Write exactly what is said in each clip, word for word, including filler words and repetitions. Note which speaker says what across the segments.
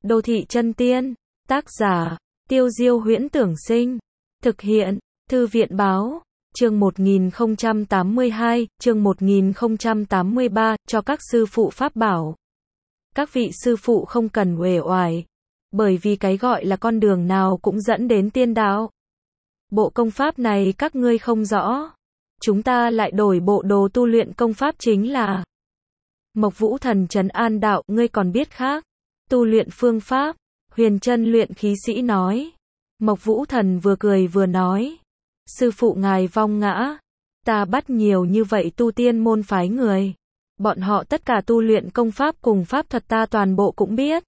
Speaker 1: Đô thị chân tiên, tác giả, Tiêu Diêu Huyễn Tưởng Sinh, thực hiện, Thư viện Báo, chương một nghìn không trăm tám mươi hai, chương một nghìn không trăm tám mươi ba, cho các sư phụ pháp bảo. Các vị sư phụ không cần uể oải, bởi vì cái gọi là con đường nào cũng dẫn đến tiên đạo. Bộ công pháp này các ngươi không rõ, chúng ta lại đổi bộ đồ tu luyện công pháp chính là Mộc Vũ Thần trấn an đạo, ngươi còn biết khác, tu luyện phương pháp. Huyền Chân luyện khí sĩ nói. Mộc Vũ Thần vừa cười vừa nói, sư phụ ngài vong ngã, ta bắt nhiều như vậy tu tiên môn phái người, bọn họ tất cả tu luyện công pháp cùng pháp thuật ta toàn bộ cũng biết.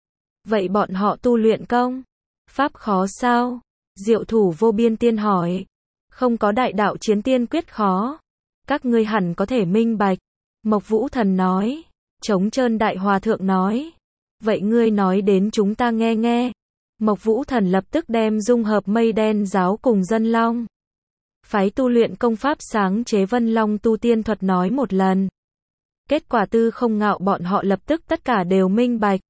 Speaker 1: Vậy bọn họ tu luyện công pháp khó sao? Diệu Thủ Vô Biên Tiên hỏi. Không có đại đạo chiến tiên quyết khó, các ngươi hẳn có thể minh bạch. Mộc Vũ Thần nói. Trống Trơn Đại Hòa Thượng nói. Vậy ngươi nói đến chúng ta nghe nghe. Mộc Vũ Thần lập tức đem dung hợp Mây Đen giáo cùng Dân Long phái tu luyện công pháp sáng chế Vân Long tu tiên thuật nói một lần. Kết quả Tư Không Ngạo bọn họ lập tức tất cả đều minh bạch.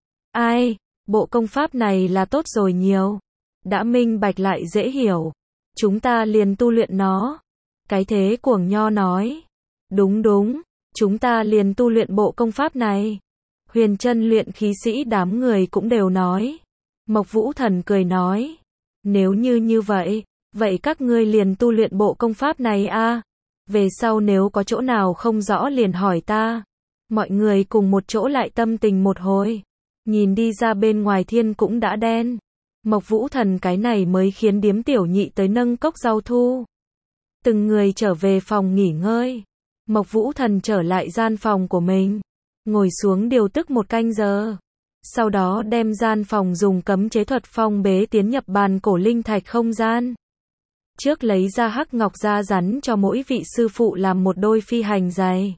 Speaker 1: Ai, bộ công pháp này là tốt rồi nhiều. Đã minh bạch lại dễ hiểu, chúng ta liền tu luyện nó. Cái Thế Cuồng Nho nói. Đúng đúng, chúng ta liền tu luyện bộ công pháp này. Huyền Chân luyện khí sĩ đám người cũng đều nói. Mộc Vũ Thần cười nói. Nếu như như vậy, vậy các ngươi liền tu luyện bộ công pháp này a. Về sau nếu có chỗ nào không rõ liền hỏi ta. Mọi người cùng một chỗ lại tâm tình một hồi. Nhìn đi ra bên ngoài thiên cũng đã đen. Mộc Vũ Thần cái này mới khiến điếm tiểu nhị tới nâng cốc rau thu. Từng người trở về phòng nghỉ ngơi. Mộc Vũ Thần trở lại gian phòng của mình, ngồi xuống điều tức một canh giờ. Sau đó đem gian phòng dùng cấm chế thuật phong bế tiến nhập bàn cổ linh thạch không gian. Trước lấy ra hắc ngọc da rắn cho mỗi vị sư phụ làm một đôi phi hành giày.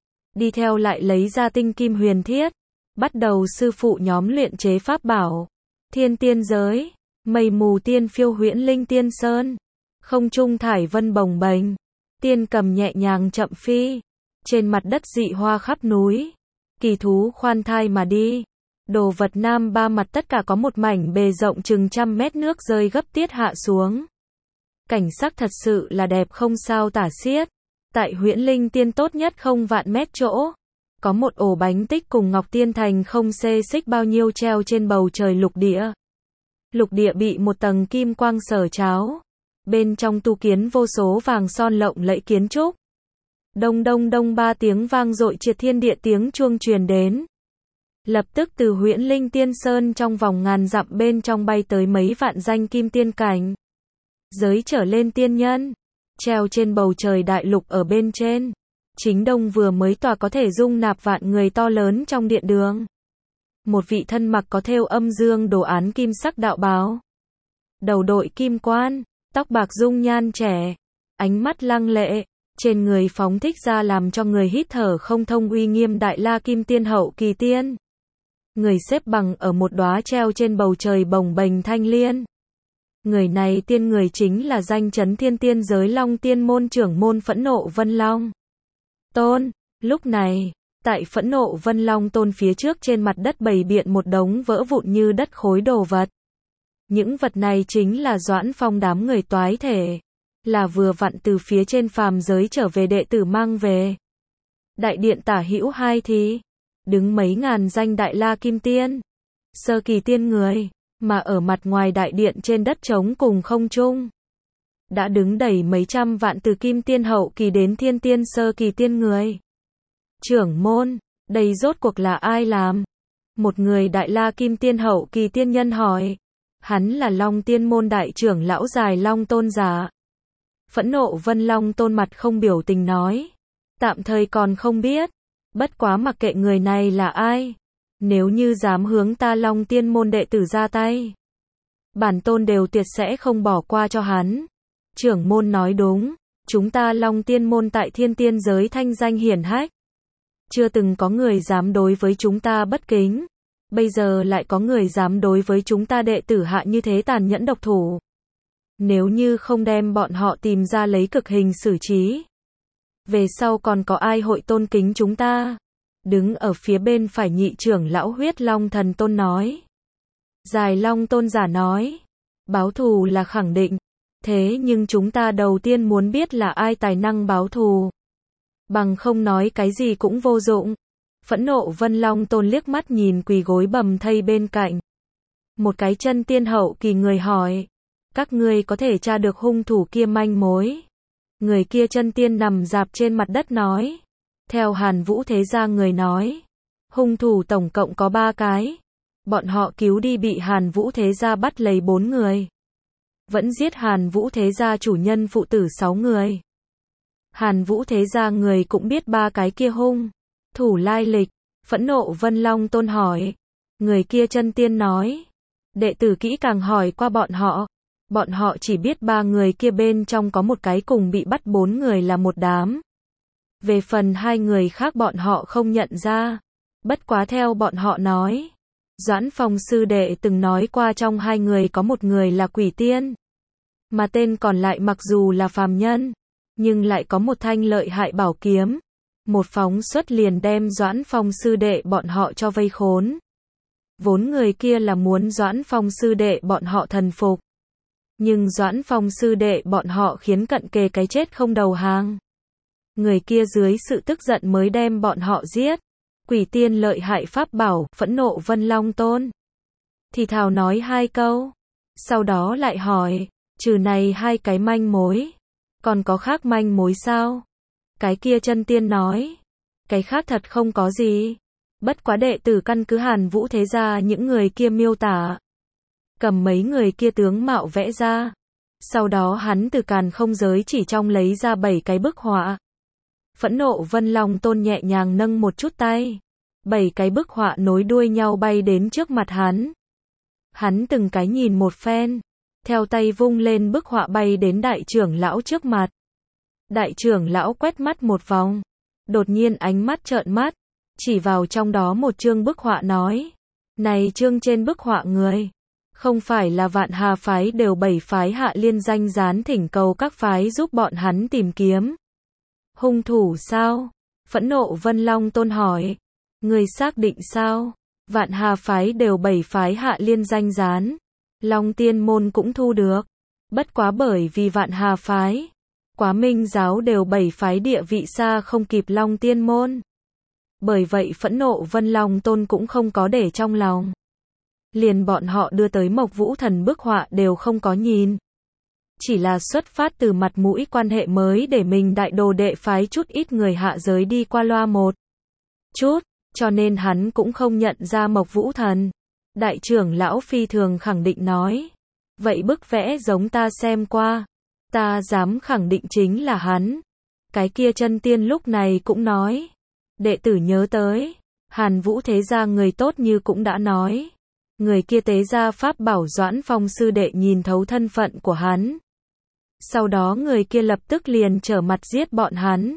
Speaker 1: Đi theo lại lấy ra tinh kim huyền thiết. Bắt đầu sư phụ nhóm luyện chế pháp bảo. Thiên tiên giới, mây mù tiên phiêu huyễn linh tiên sơn. Không trung thải vân bồng bềnh. Tiên cầm nhẹ nhàng chậm phi. Trên mặt đất dị hoa khắp núi. Kỳ thú khoan thai mà đi. Đồ vật nam ba mặt tất cả có một mảnh bề rộng chừng trăm mét nước rơi gấp tiết hạ xuống. Cảnh sắc thật sự là đẹp không sao tả xiết. Tại huyễn linh tiên tốt nhất không vạn mét chỗ. Có một ổ bánh tích cùng Ngọc Tiên Thành không xê xích bao nhiêu treo trên bầu trời lục địa. Lục địa bị một tầng kim quang sở tráo. Bên trong tu kiến vô số vàng son lộng lẫy kiến trúc. Đông đông đông ba tiếng vang dội triệt thiên địa tiếng chuông truyền đến. Lập tức từ huyễn linh tiên sơn trong vòng ngàn dặm bên trong bay tới mấy vạn danh kim tiên cảnh. Giới trở lên tiên nhân. Treo trên bầu trời đại lục ở bên trên. Chính đông vừa mới tòa có thể dung nạp vạn người to lớn trong điện đường. Một vị thân mặc có thêu âm dương đồ án kim sắc đạo bào. Đầu đội kim quan, tóc bạc dung nhan trẻ, ánh mắt lăng lệ, trên người phóng thích ra làm cho người hít thở không thông uy nghiêm đại la kim tiên hậu kỳ tiên. Người xếp bằng ở một đóa treo trên bầu trời bồng bềnh thanh liên. Người này tiên người chính là danh chấn thiên tiên giới Long Tiên môn trưởng môn Phẫn Nộ Vân Long Tôn. Lúc này, tại Phẫn Nộ Vân Long Tôn phía trước trên mặt đất bày biện một đống vỡ vụn như đất khối đồ vật. Những vật này chính là Doãn Phong đám người toái thể, là vừa vặn từ phía trên phàm giới trở về đệ tử mang về. Đại điện tả hữu hai thì đứng mấy ngàn danh đại la kim tiên, sơ kỳ tiên người, mà ở mặt ngoài đại điện trên đất trống cùng không trung đã đứng đầy mấy trăm vạn từ kim tiên hậu kỳ đến thiên tiên sơ kỳ tiên người. Trưởng môn, đây rốt cuộc là ai làm? Một người đại la kim tiên hậu kỳ tiên nhân hỏi. Hắn là Long Tiên môn đại trưởng lão dài Long Tôn giả. Phẫn Nộ Vân Long Tôn mặt không biểu tình nói. Tạm thời còn không biết. Bất quá mặc kệ người này là ai. Nếu như dám hướng ta Long Tiên môn đệ tử ra tay, bản tôn đều tuyệt sẽ không bỏ qua cho hắn. Trưởng môn nói đúng. Chúng ta Long Tiên môn tại thiên tiên giới thanh danh hiển hách. Chưa từng có người dám đối với chúng ta bất kính. Bây giờ lại có người dám đối với chúng ta đệ tử hạ như thế tàn nhẫn độc thủ. Nếu như không đem bọn họ tìm ra lấy cực hình xử trí, về sau còn có ai hội tôn kính chúng ta? Đứng ở phía bên phải nhị trưởng lão Huyết Long Thần Tôn nói. Dài Long Tôn giả nói. Báo thù là khẳng định. Thế nhưng chúng ta đầu tiên muốn biết là ai tài năng báo thù. Bằng không nói cái gì cũng vô dụng. Phẫn nộ Vân Long Tôn liếc mắt nhìn quỳ gối bầm thây bên cạnh. Một cái chân tiên hậu kỳ người hỏi. Các ngươi có thể tra được hung thủ kia manh mối. Người kia chân tiên nằm dạp trên mặt đất nói. Theo Hàn Vũ Thế Gia người nói. Hung thủ tổng cộng có ba cái. Bọn họ cứu đi bị Hàn Vũ Thế Gia bắt lấy bốn người. Vẫn giết Hàn Vũ Thế Gia chủ nhân phụ tử sáu người. Hàn Vũ Thế Gia người cũng biết ba cái kia hung thủ lai lịch. Phẫn nộ Vân Long Tôn hỏi. Người kia chân tiên nói. Đệ tử kỹ càng hỏi qua bọn họ. Bọn họ chỉ biết ba người kia bên trong có một cái cùng bị bắt bốn người là một đám. Về phần hai người khác bọn họ không nhận ra. Bất quá theo bọn họ nói. Doãn Phong sư đệ từng nói qua trong hai người có một người là quỷ tiên. Mà tên còn lại mặc dù là phàm nhân. Nhưng lại có một thanh lợi hại bảo kiếm. Một phóng xuất liền đem Doãn Phong sư đệ bọn họ cho vây khốn. Vốn người kia là muốn Doãn Phong sư đệ bọn họ thần phục. Nhưng Doãn Phong sư đệ bọn họ khiến cận kề cái chết không đầu hàng. Người kia dưới sự tức giận mới đem bọn họ giết. Quỷ tiên lợi hại pháp bảo, phẫn nộ Vân Long Tôn. Thì thào nói hai câu. Sau đó lại hỏi, trừ này hai cái manh mối. Còn có khác manh mối sao? Cái kia chân tiên nói. Cái khác thật không có gì. Bất quá đệ tử căn cứ Hàn Vũ Thế Gia những người kia miêu tả. Cầm mấy người kia tướng mạo vẽ ra. Sau đó hắn từ càn không giới chỉ trong lấy ra bảy cái bức họa. Phẫn nộ Vân Long Tôn nhẹ nhàng nâng một chút tay. Bảy cái bức họa nối đuôi nhau bay đến trước mặt hắn. Hắn từng cái nhìn một phen. Theo tay vung lên bức họa bay đến đại trưởng lão trước mặt. Đại trưởng lão quét mắt một vòng. Đột nhiên ánh mắt trợn mắt. Chỉ vào trong đó một chương bức họa nói. Này chương trên bức họa người. Không phải là Vạn Hà phái đều bảy phái hạ liên danh gián thỉnh cầu các phái giúp bọn hắn tìm kiếm. Hung thủ sao? Phẫn nộ Vân Long Tôn hỏi. Người xác định sao? Vạn Hà phái đều bảy phái hạ liên danh gián. Long Tiên môn cũng thu được. Bất quá bởi vì Vạn Hà phái. Quá Minh giáo đều bảy phái địa vị xa không kịp Long Tiên môn. Bởi vậy phẫn nộ Vân Long Tôn cũng không có để trong lòng. Liền bọn họ đưa tới Mộc Vũ Thần bức họa đều không có nhìn. Chỉ là xuất phát từ mặt mũi quan hệ mới để mình đại đồ đệ phái chút ít người hạ giới đi qua loa một chút, cho nên hắn cũng không nhận ra Mộc Vũ Thần. Đại trưởng lão phi thường khẳng định nói. Vậy bức vẽ giống ta xem qua. Ta dám khẳng định chính là hắn. Cái kia chân tiên lúc này cũng nói. Đệ tử nhớ tới. Hàn Vũ Thế Gia người tốt như cũng đã nói. Người kia tế ra pháp bảo Doãn Phong sư đệ nhìn thấu thân phận của hắn. Sau đó người kia lập tức liền trở mặt giết bọn hắn.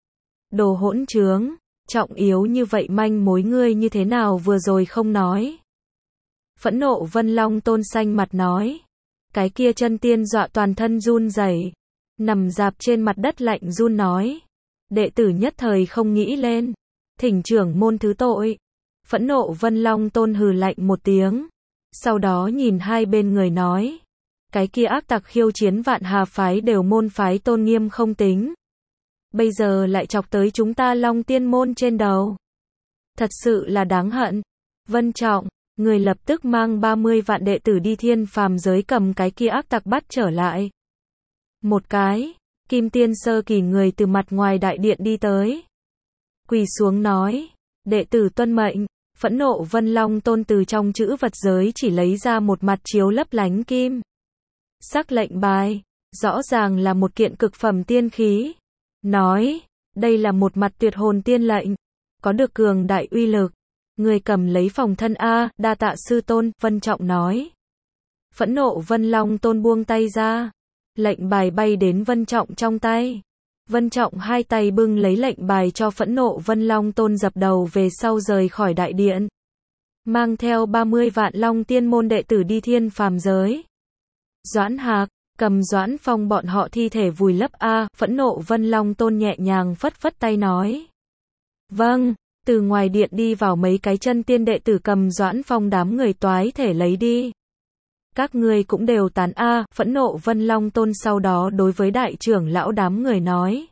Speaker 1: Đồ hỗn trướng, trọng yếu như vậy manh mối ngươi như thế nào vừa rồi không nói. Phẫn nộ Vân Long Tôn xanh mặt nói. Cái kia chân tiên dọa toàn thân run rẩy, nằm dạp trên mặt đất lạnh run nói. Đệ tử nhất thời không nghĩ lên. Thỉnh trưởng môn thứ tội. Phẫn nộ Vân Long Tôn hừ lạnh một tiếng. Sau đó nhìn hai bên người nói. Cái kia ác tặc khiêu chiến Vạn Hà phái đều môn phái tôn nghiêm không tính. Bây giờ lại chọc tới chúng ta Long Tiên môn trên đầu. Thật sự là đáng hận. Vân Trọng, người lập tức mang ba mươi vạn đệ tử đi thiên phàm giới cầm cái kia ác tặc bắt trở lại. Một cái, Kim Tiên sơ kỳ người từ mặt ngoài đại điện đi tới. Quỳ xuống nói. Đệ tử tuân mệnh. Phẫn nộ Vân Long Tôn từ trong chữ vật giới chỉ lấy ra một mặt chiếu lấp lánh kim sắc lệnh bài, rõ ràng là một kiện cực phẩm tiên khí. Nói, đây là một mặt tuyệt hồn tiên lệnh, có được cường đại uy lực. Người cầm lấy phòng thân a, đa tạ sư tôn, Vân Trọng nói. Phẫn nộ Vân Long Tôn buông tay ra, lệnh bài bay đến Vân Trọng trong tay. Vân Trọng hai tay bưng lấy lệnh bài cho phẫn nộ Vân Long Tôn dập đầu về sau rời khỏi đại điện. Mang theo ba mươi vạn Long Tiên môn đệ tử đi thiên phàm giới. Doãn Hạc, cầm Doãn Phong bọn họ thi thể vùi lấp a, phẫn nộ Vân Long Tôn nhẹ nhàng phất phất tay nói. Vâng, Từ ngoài điện đi vào mấy cái chân tiên đệ tử cầm Doãn Phong đám người toái thể lấy đi. Các ngươi cũng đều tán a, phẫn nộ Vân Long Tôn sau đó đối với đại trưởng lão đám người nói.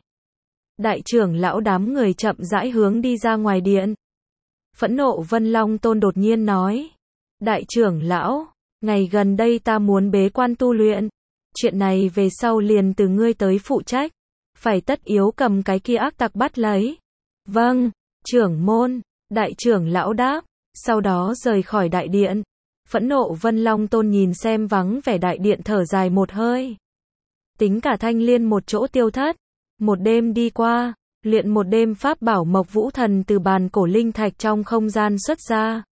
Speaker 1: Đại trưởng lão đám người chậm rãi hướng đi ra ngoài điện. Phẫn nộ Vân Long Tôn đột nhiên nói. Đại trưởng lão, ngày gần đây ta muốn bế quan tu luyện. Chuyện này về sau liền từ ngươi tới phụ trách. Phải tất yếu cầm cái kia ác tặc bắt lấy. Vâng, trưởng môn, đại trưởng lão đáp. Sau đó rời khỏi đại điện. Phẫn nộ Vân Long Tôn nhìn xem vắng vẻ đại điện thở dài một hơi. Tính cả Thanh Liên một chỗ tiêu thất. Một đêm đi qua, luyện một đêm pháp bảo Mộc Vũ Thần từ bàn cổ linh thạch trong không gian xuất ra.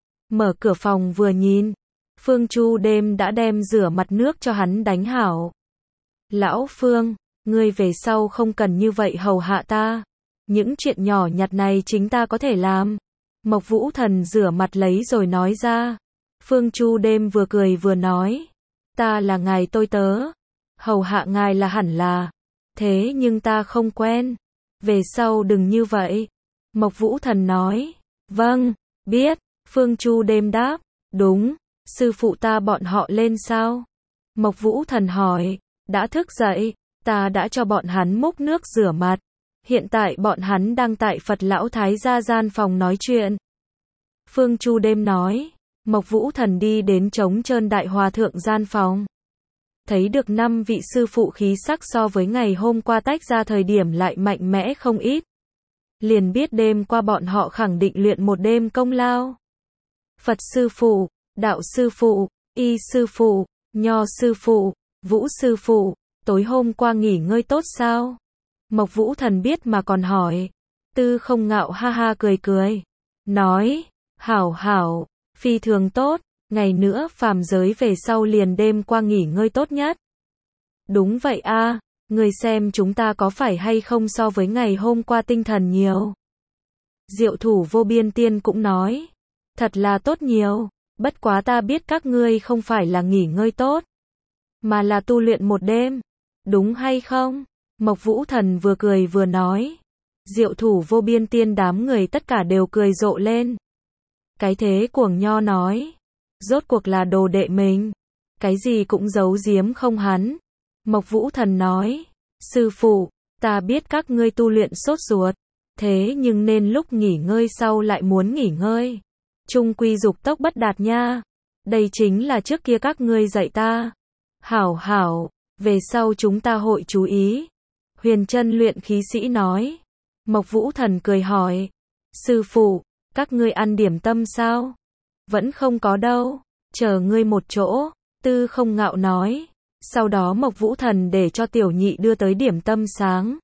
Speaker 1: Mở cửa phòng vừa nhìn, Phương Chu đêm đã đem rửa mặt nước cho hắn đánh hảo. Lão Phương, ngươi về sau không cần như vậy hầu hạ ta. Những chuyện nhỏ nhặt này chính ta có thể làm. Mộc Vũ Thần rửa mặt lấy rồi nói ra. Phương Chu đêm vừa cười vừa nói. Ta là ngài tôi tớ. Hầu hạ ngài là hẳn là. Thế nhưng ta không quen. Về sau đừng như vậy. Mộc Vũ Thần nói. Vâng, biết. Phương Chu đêm đáp. Đúng, sư phụ ta bọn họ lên sao? Mộc Vũ Thần hỏi. Đã thức dậy, ta đã cho bọn hắn múc nước rửa mặt. Hiện tại bọn hắn đang tại Phật Lão Thái gia gian phòng nói chuyện. Phương Chu đêm nói. Mộc Vũ Thần đi đến trống trơn đại hòa thượng gian phòng. Thấy được năm vị sư phụ khí sắc so với ngày hôm qua tách ra thời điểm lại mạnh mẽ không ít. Liền biết đêm qua bọn họ khẳng định luyện một đêm công lao. Phật sư phụ, đạo sư phụ, y sư phụ, nho sư phụ, vũ sư phụ, tối hôm qua nghỉ ngơi tốt sao? Mộc Vũ Thần biết mà còn hỏi. Tư Không Ngạo ha ha cười cười. Nói, hảo hảo, phi thường tốt, ngày nữa phàm giới về sau liền đêm qua nghỉ ngơi tốt nhất. Đúng vậy a, người xem chúng ta có phải hay không so với ngày hôm qua tinh thần nhiều. Diệu Thủ Vô Biên Tiên cũng nói. Thật là tốt nhiều, bất quá ta biết các ngươi không phải là nghỉ ngơi tốt, mà là tu luyện một đêm. Đúng hay không? Mộc Vũ Thần vừa cười vừa nói. Diệu Thủ Vô Biên Tiên đám người tất cả đều cười rộ lên. Cái thế cuồng nho nói. Rốt cuộc là đồ đệ mình. Cái gì cũng giấu giếm không hắn. Mộc Vũ Thần nói. Sư phụ, ta biết các ngươi tu luyện sốt ruột. Thế nhưng nên lúc nghỉ ngơi sau lại muốn nghỉ ngơi. Trung quy dục tốc bất đạt nha. Đây chính là trước kia các ngươi dạy ta. Hảo hảo, về sau chúng ta hội chú ý. Huyền Chân luyện khí sĩ nói. Mộc Vũ Thần cười hỏi. Sư phụ, các ngươi ăn điểm tâm sao? Vẫn không có đâu. Chờ ngươi một chỗ. Tư Không Ngạo nói. Sau đó Mộc Vũ Thần để cho tiểu nhị đưa tới điểm tâm sáng.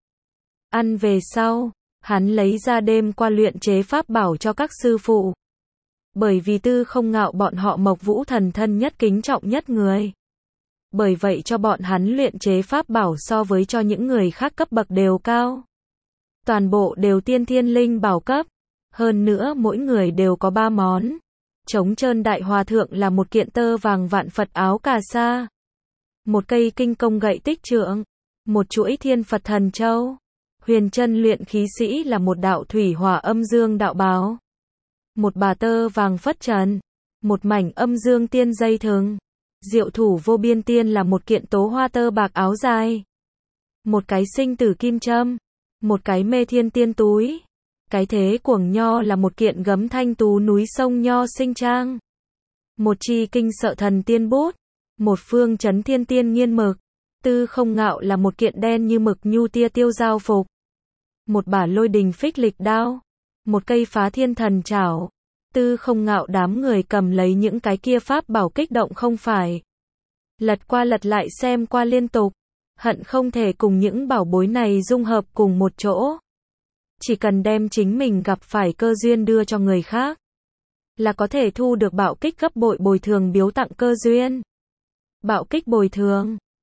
Speaker 1: Ăn về sau, hắn lấy ra đêm qua luyện chế pháp bảo cho các sư phụ. Bởi vì Tư Không Ngạo bọn họ Mộc Vũ Thần thân nhất kính trọng nhất người. Bởi vậy cho bọn hắn luyện chế pháp bảo so với cho những người khác cấp bậc đều cao. Toàn bộ đều tiên thiên linh bảo cấp. Hơn nữa mỗi người đều có ba món. Trống trơn đại hòa thượng là một kiện tơ vàng vạn Phật áo cà sa. Một cây kinh công gậy tích trượng. Một chuỗi thiên Phật thần châu. Huyền Chân luyện khí sĩ là một đạo thủy hỏa âm dương đạo bào. Một bà tơ vàng phất trần. Một mảnh âm dương tiên dây thừng. Diệu Thủ Vô Biên Tiên là một kiện tố hoa tơ bạc áo dài. Một cái sinh tử kim châm. Một cái mê thiên tiên túi. Cái thế cuồng nho là một kiện gấm thanh tú núi sông nho sinh trang. Một chi kinh sợ thần tiên bút. Một phương chấn thiên tiên nghiên mực. Tư Không Ngạo là một kiện đen như mực nhu tia tiêu giao phục. Một bả lôi đình phích lịch đao. Một cây phá thiên thần chảo. Tư Không Ngạo đám người cầm lấy những cái kia pháp bảo kích động không phải. Lật qua lật lại xem qua liên tục. Hận không thể cùng những bảo bối này dung hợp cùng một chỗ. Chỉ cần đem chính mình gặp phải cơ duyên đưa cho người khác. Là có thể thu được bảo kích gấp bội bồi thường biếu tặng cơ duyên. Bảo kích bồi thường.